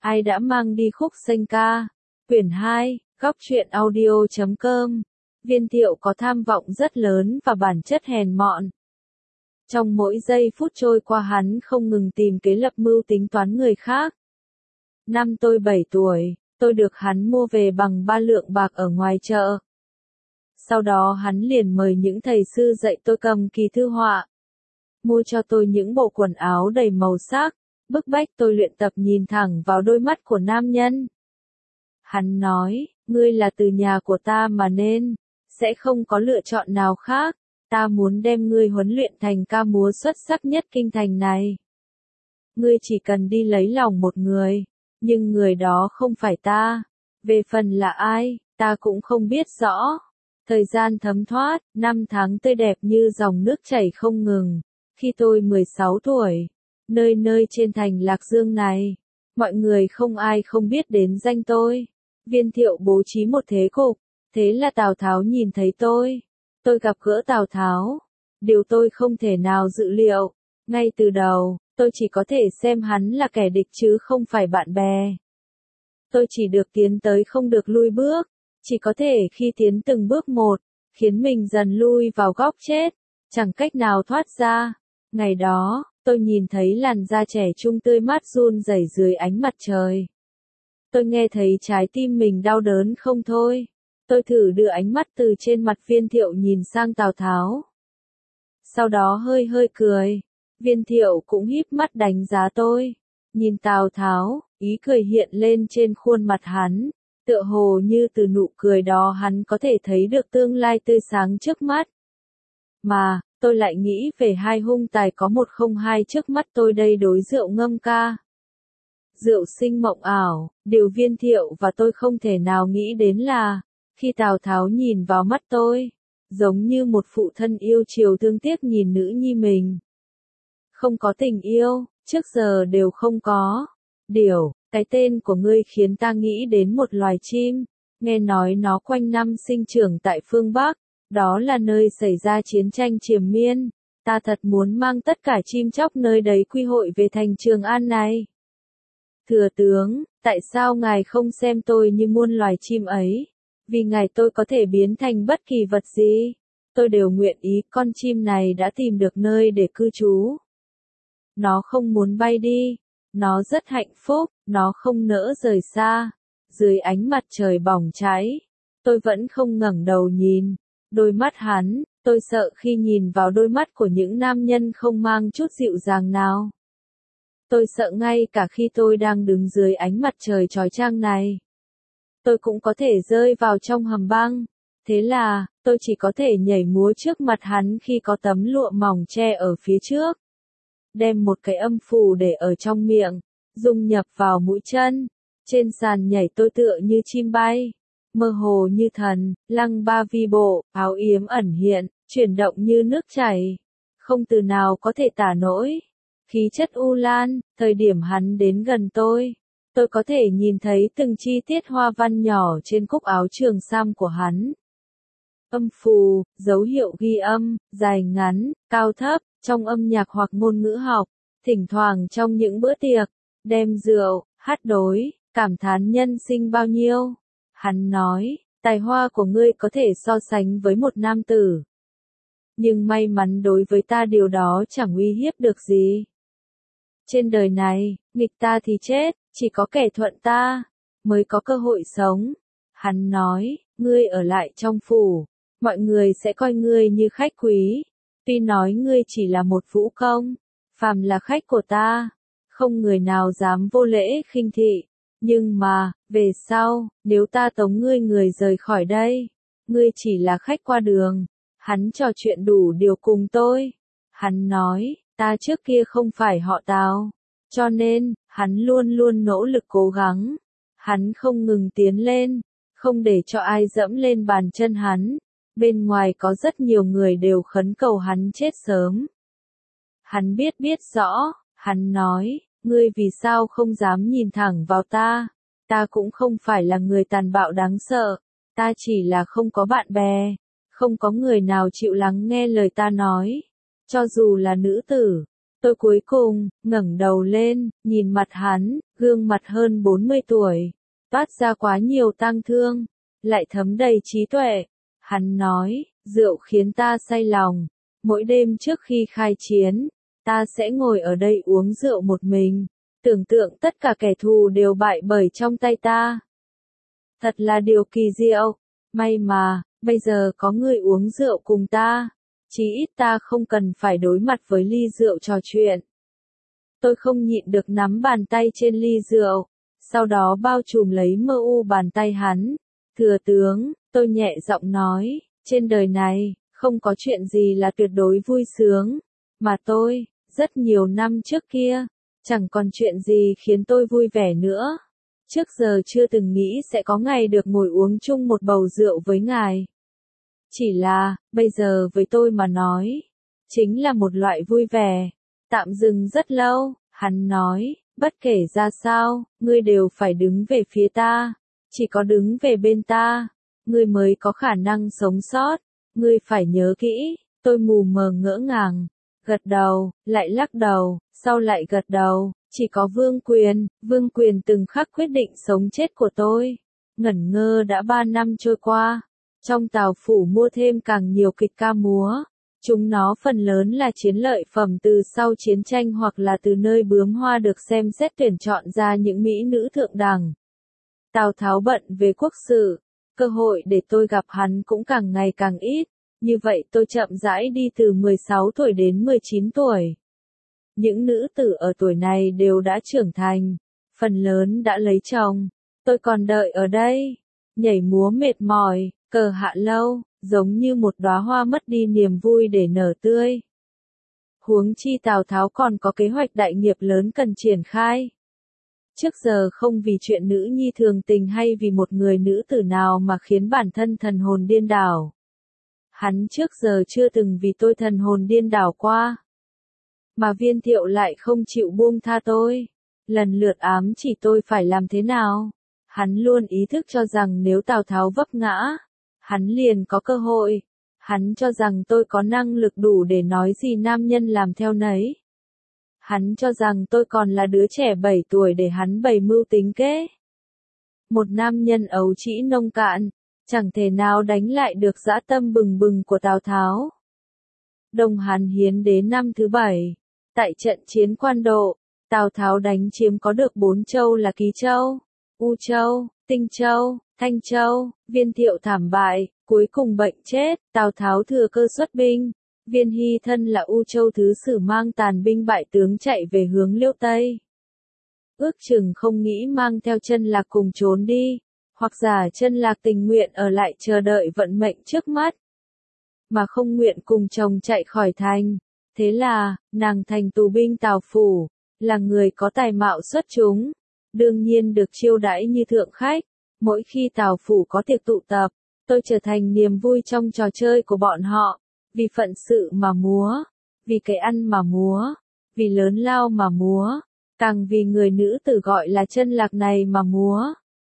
Ai đã mang đi khúc xanh ca? Quyển 2, góc truyện audio.com. Viên Thiệu có tham vọng rất lớn và bản chất hèn mọn. Trong mỗi giây phút trôi qua hắn không ngừng tìm kế lập mưu tính toán người khác. Năm tôi 7 tuổi, tôi được hắn mua về bằng 3 lượng bạc ở ngoài chợ. Sau đó hắn liền mời những thầy sư dạy tôi cầm kỳ thư họa. Mua cho tôi những bộ quần áo đầy màu sắc, bức bách tôi luyện tập nhìn thẳng vào đôi mắt của nam nhân. Hắn nói, ngươi là từ nhà của ta mà nên, sẽ không có lựa chọn nào khác, ta muốn đem ngươi huấn luyện thành ca múa xuất sắc nhất kinh thành này. Ngươi chỉ cần đi lấy lòng một người, nhưng người đó không phải ta. Về phần là ai, ta cũng không biết rõ. Thời gian thấm thoát, năm tháng tươi đẹp như dòng nước chảy không ngừng. Khi tôi 16 tuổi, nơi nơi trên thành Lạc Dương này, mọi người không ai không biết đến danh tôi. Viên Thiệu bố trí một thế cục, thế là Tào Tháo nhìn thấy tôi. Tôi gặp gỡ Tào Tháo. Điều tôi không thể nào dự liệu. Ngay từ đầu, tôi chỉ có thể xem hắn là kẻ địch chứ không phải bạn bè. Tôi chỉ được tiến tới không được lui bước. Chỉ có thể khi tiến từng bước một, khiến mình dần lui vào góc chết, chẳng cách nào thoát ra. Ngày đó, tôi nhìn thấy làn da trẻ trung tươi mát run rẩy dưới ánh mặt trời. Tôi nghe thấy trái tim mình đau đớn không thôi. Tôi thử đưa ánh mắt từ trên mặt Viên Thiệu nhìn sang Tào Tháo. Sau đó hơi hơi cười. Viên Thiệu cũng híp mắt đánh giá tôi. Nhìn Tào Tháo, ý cười hiện lên trên khuôn mặt hắn. Tựa hồ như từ nụ cười đó hắn có thể thấy được tương lai tươi sáng trước mắt. Mà, tôi lại nghĩ về hai hung tài có 102 trước mắt tôi đây đối rượu ngâm ca. Rượu sinh mộng ảo, điều Viên Thiệu và tôi không thể nào nghĩ đến là, khi Tào Tháo nhìn vào mắt tôi, giống như một phụ thân yêu chiều thương tiếc nhìn nữ nhi mình. Không có tình yêu, trước giờ đều không có. Điều, cái tên của ngươi khiến ta nghĩ đến một loài chim, nghe nói nó quanh năm sinh trưởng tại phương Bắc, đó là nơi xảy ra chiến tranh triền miên, ta thật muốn mang tất cả chim chóc nơi đấy quy hội về thành Trường An này. Thừa tướng, tại sao ngài không xem tôi như muôn loài chim ấy? Vì ngài tôi có thể biến thành bất kỳ vật gì. Tôi đều nguyện ý, con chim này đã tìm được nơi để cư trú. Nó không muốn bay đi. Nó rất hạnh phúc, nó không nỡ rời xa. Dưới ánh mặt trời bỏng cháy, tôi vẫn không ngẩng đầu nhìn. Đôi mắt hắn, tôi sợ khi nhìn vào đôi mắt của những nam nhân không mang chút dịu dàng nào. Tôi sợ ngay cả khi tôi đang đứng dưới ánh mặt trời chói chang này, tôi cũng có thể rơi vào trong hầm băng. Thế là, tôi chỉ có thể nhảy múa trước mặt hắn khi có tấm lụa mỏng che ở phía trước. Đem một cái âm phủ để ở trong miệng, dung nhập vào mũi chân. Trên sàn nhảy tôi tựa như chim bay, mơ hồ như thần, lăng ba vi bộ, áo yếm ẩn hiện, chuyển động như nước chảy. Không từ nào có thể tả nổi. Khí chất u lan, thời điểm hắn đến gần tôi có thể nhìn thấy từng chi tiết hoa văn nhỏ trên cúc áo trường sam của hắn. Âm phù, dấu hiệu ghi âm, dài ngắn, cao thấp, trong âm nhạc hoặc ngôn ngữ học, thỉnh thoảng trong những bữa tiệc, đem rượu, hát đối, cảm thán nhân sinh bao nhiêu. Hắn nói, tài hoa của ngươi có thể so sánh với một nam tử. Nhưng may mắn đối với ta điều đó chẳng uy hiếp được gì. Trên đời này, nghịch ta thì chết, chỉ có kẻ thuận ta mới có cơ hội sống. Hắn nói, ngươi ở lại trong phủ, mọi người sẽ coi ngươi như khách quý. Tuy nói ngươi chỉ là một vũ công, phàm là khách của ta, không người nào dám vô lễ khinh thị. Nhưng mà, về sau, nếu ta tống ngươi người rời khỏi đây, ngươi chỉ là khách qua đường. Hắn trò chuyện đủ điều cùng tôi. Hắn nói, ta trước kia không phải họ Tào, cho nên, hắn luôn luôn nỗ lực cố gắng. Hắn không ngừng tiến lên, không để cho ai dẫm lên bàn chân hắn. Bên ngoài có rất nhiều người đều khấn cầu hắn chết sớm. Hắn biết rõ, hắn nói, ngươi vì sao không dám nhìn thẳng vào ta? Ta cũng không phải là người tàn bạo đáng sợ, ta chỉ là không có bạn bè, không có người nào chịu lắng nghe lời ta nói. Cho dù là nữ tử, Tôi cuối cùng ngẩng đầu lên, nhìn mặt hắn, gương mặt hơn 40 tuổi, toát ra quá nhiều tang thương, lại thấm đầy trí tuệ. Hắn nói, rượu khiến ta say lòng. Mỗi đêm trước khi khai chiến, ta sẽ ngồi ở đây uống rượu một mình, tưởng tượng tất cả kẻ thù đều bại bởi trong tay ta. Thật là điều kỳ diệu. May mà, bây giờ có người uống rượu cùng ta. Chí ít ta không cần phải đối mặt với ly rượu trò chuyện. Tôi không nhịn được nắm bàn tay trên ly rượu, sau đó bao trùm lấy mơ u bàn tay hắn. Thừa tướng, tôi nhẹ giọng nói, trên đời này, không có chuyện gì là tuyệt đối vui sướng, mà tôi, rất nhiều năm trước kia, chẳng còn chuyện gì khiến tôi vui vẻ nữa. Trước giờ chưa từng nghĩ sẽ có ngày được ngồi uống chung một bầu rượu với ngài. Chỉ là, bây giờ với tôi mà nói, chính là một loại vui vẻ. Tạm dừng rất lâu, hắn nói, bất kể ra sao, ngươi đều phải đứng về phía ta. Chỉ có đứng về bên ta, ngươi mới có khả năng sống sót. Ngươi phải nhớ kỹ. Tôi mù mờ ngỡ ngàng, gật đầu, lại lắc đầu, sau lại gật đầu. Chỉ có Vương Quyền từng khắc quyết định sống chết của tôi. Ngẩn ngơ đã 3 năm trôi qua. Trong Tào phủ mua thêm càng nhiều kịch ca múa. Chúng nó phần lớn là chiến lợi phẩm từ sau chiến tranh hoặc là từ nơi bướm hoa được xem xét tuyển chọn ra những mỹ nữ thượng đẳng. Tào Tháo bận về quốc sự, cơ hội để tôi gặp hắn cũng càng ngày càng ít. Như vậy tôi chậm rãi đi từ 16 tuổi đến 19 tuổi. Những nữ tử ở tuổi này đều đã trưởng thành, phần lớn đã lấy chồng. Tôi còn đợi ở đây, nhảy múa mệt mỏi, cờ hạ lâu, giống như một đóa hoa mất đi niềm vui để nở tươi. Huống chi Tào Tháo còn có kế hoạch đại nghiệp lớn cần triển khai. Trước giờ không vì chuyện nữ nhi thường tình hay vì một người nữ tử nào mà khiến bản thân thần hồn điên đảo. Hắn trước giờ chưa từng vì tôi thần hồn điên đảo qua. Mà Viên Thiệu lại không chịu buông tha tôi. Lần lượt ám chỉ tôi phải làm thế nào. Hắn luôn ý thức cho rằng nếu Tào Tháo vấp ngã, hắn liền có cơ hội. Hắn cho rằng tôi có năng lực đủ để nói gì nam nhân làm theo nấy. Hắn cho rằng tôi còn là đứa trẻ 7 tuổi để hắn bày mưu tính kế. Một nam nhân ấu trĩ nông cạn, chẳng thể nào đánh lại được dã tâm bừng bừng của Tào Tháo. Đông Hán Hiến Đế năm thứ 7, tại trận chiến Quan Độ, Tào Tháo đánh chiếm có được 4 châu là Ký Châu, U Châu, Tinh Châu, Thanh Châu. Viên Thiệu thảm bại, cuối cùng bệnh chết. Tào Tháo thừa cơ xuất binh. Viên Hy thân là U Châu thứ sử mang tàn binh bại tướng chạy về hướng Liêu Tây. Ước chừng không nghĩ mang theo Chân Lạc cùng trốn đi, hoặc giả Chân Lạc tình nguyện ở lại chờ đợi vận mệnh trước mắt, mà không nguyện cùng chồng chạy khỏi thành. Thế là, nàng thành tù binh Tào phủ, là người có tài mạo xuất chúng, đương nhiên được chiêu đãi như thượng khách. Mỗi khi Tào phủ có tiệc tụ tập, tôi trở thành niềm vui trong trò chơi của bọn họ. Vì phận sự mà múa, vì cái ăn mà múa, vì lớn lao mà múa, càng vì người nữ tử gọi là Chân Lạc này mà múa.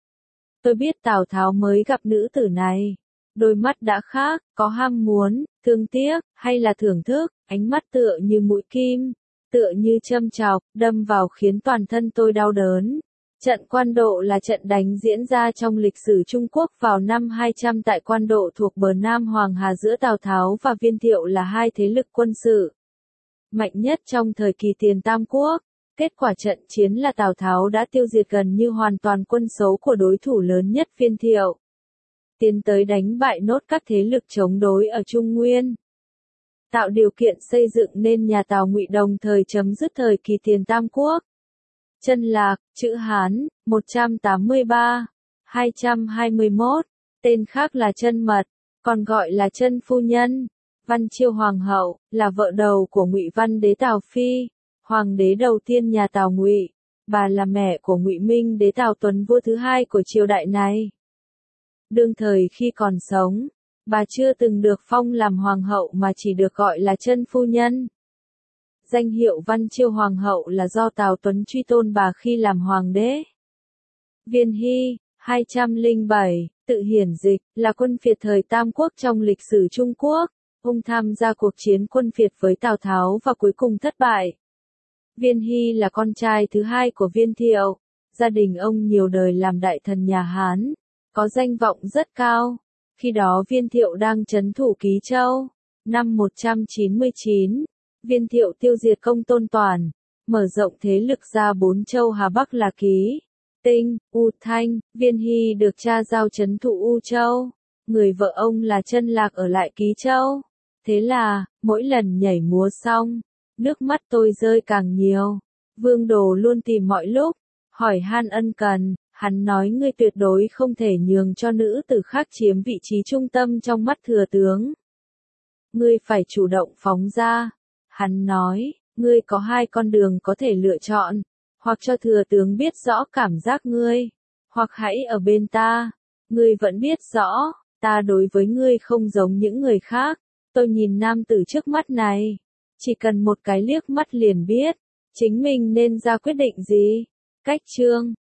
Tôi biết Tào Tháo mới gặp nữ tử này, đôi mắt đã khác, có ham muốn, thương tiếc, hay là thưởng thức, ánh mắt tựa như mũi kim, tựa như châm chọc, đâm vào khiến toàn thân tôi đau đớn. Trận Quan Độ là trận đánh diễn ra trong lịch sử Trung Quốc vào năm 200 tại Quan Độ thuộc bờ Nam Hoàng Hà giữa Tào Tháo và Viên Thiệu là hai thế lực quân sự mạnh nhất trong thời kỳ tiền Tam Quốc. Kết quả trận chiến là Tào Tháo đã tiêu diệt gần như hoàn toàn quân số của đối thủ lớn nhất Viên Thiệu, tiến tới đánh bại nốt các thế lực chống đối ở Trung Nguyên, tạo điều kiện xây dựng nên nhà Tào Ngụy đồng thời chấm dứt thời kỳ tiền Tam Quốc. Chân Lạc, chữ Hán, 183, 221, tên khác là Chân Mật, còn gọi là Chân Phu Nhân. Văn Chiêu Hoàng hậu, là vợ đầu của Ngụy Văn Đế Tào Phi, hoàng đế đầu tiên nhà Tào Ngụy. Bà là mẹ của Ngụy Minh Đế Tào Tuấn vua thứ hai của triều đại này. Đương thời khi còn sống, bà chưa từng được phong làm hoàng hậu mà chỉ được gọi là Chân Phu Nhân. Danh hiệu Văn Chiêu Hoàng hậu là do Tào Tuấn truy tôn bà khi làm hoàng đế. Viên Hy, 207, tự hiển dịch, là quân phiệt thời Tam Quốc trong lịch sử Trung Quốc. Ông tham gia cuộc chiến quân phiệt với Tào Tháo và cuối cùng thất bại. Viên Hy là con trai thứ hai của Viên Thiệu, gia đình ông nhiều đời làm đại thần nhà Hán, có danh vọng rất cao. Khi đó Viên Thiệu đang trấn thủ Ký Châu. Năm 199, Viên Thiệu tiêu diệt Công Tôn Toàn, mở rộng thế lực ra 4 châu Hà Bắc là Ký, Tinh, U Thanh. Viên Hy được cha giao trấn thủ U Châu, người vợ ông là Chân Lạc ở lại Ký Châu. Thế là, mỗi lần nhảy múa xong, nước mắt tôi rơi càng nhiều. Vương Đồ luôn tìm mọi lúc, hỏi han ân cần, hắn nói ngươi tuyệt đối không thể nhường cho nữ tử khác chiếm vị trí trung tâm trong mắt thừa tướng. Ngươi phải chủ động phóng ra. Hắn nói, ngươi có hai con đường có thể lựa chọn, hoặc cho thừa tướng biết rõ cảm giác ngươi, hoặc hãy ở bên ta. Ngươi vẫn biết rõ, ta đối với ngươi không giống những người khác. Tôi nhìn nam tử trước mắt này, chỉ cần một cái liếc mắt liền biết, chính mình nên ra quyết định gì. Cách chương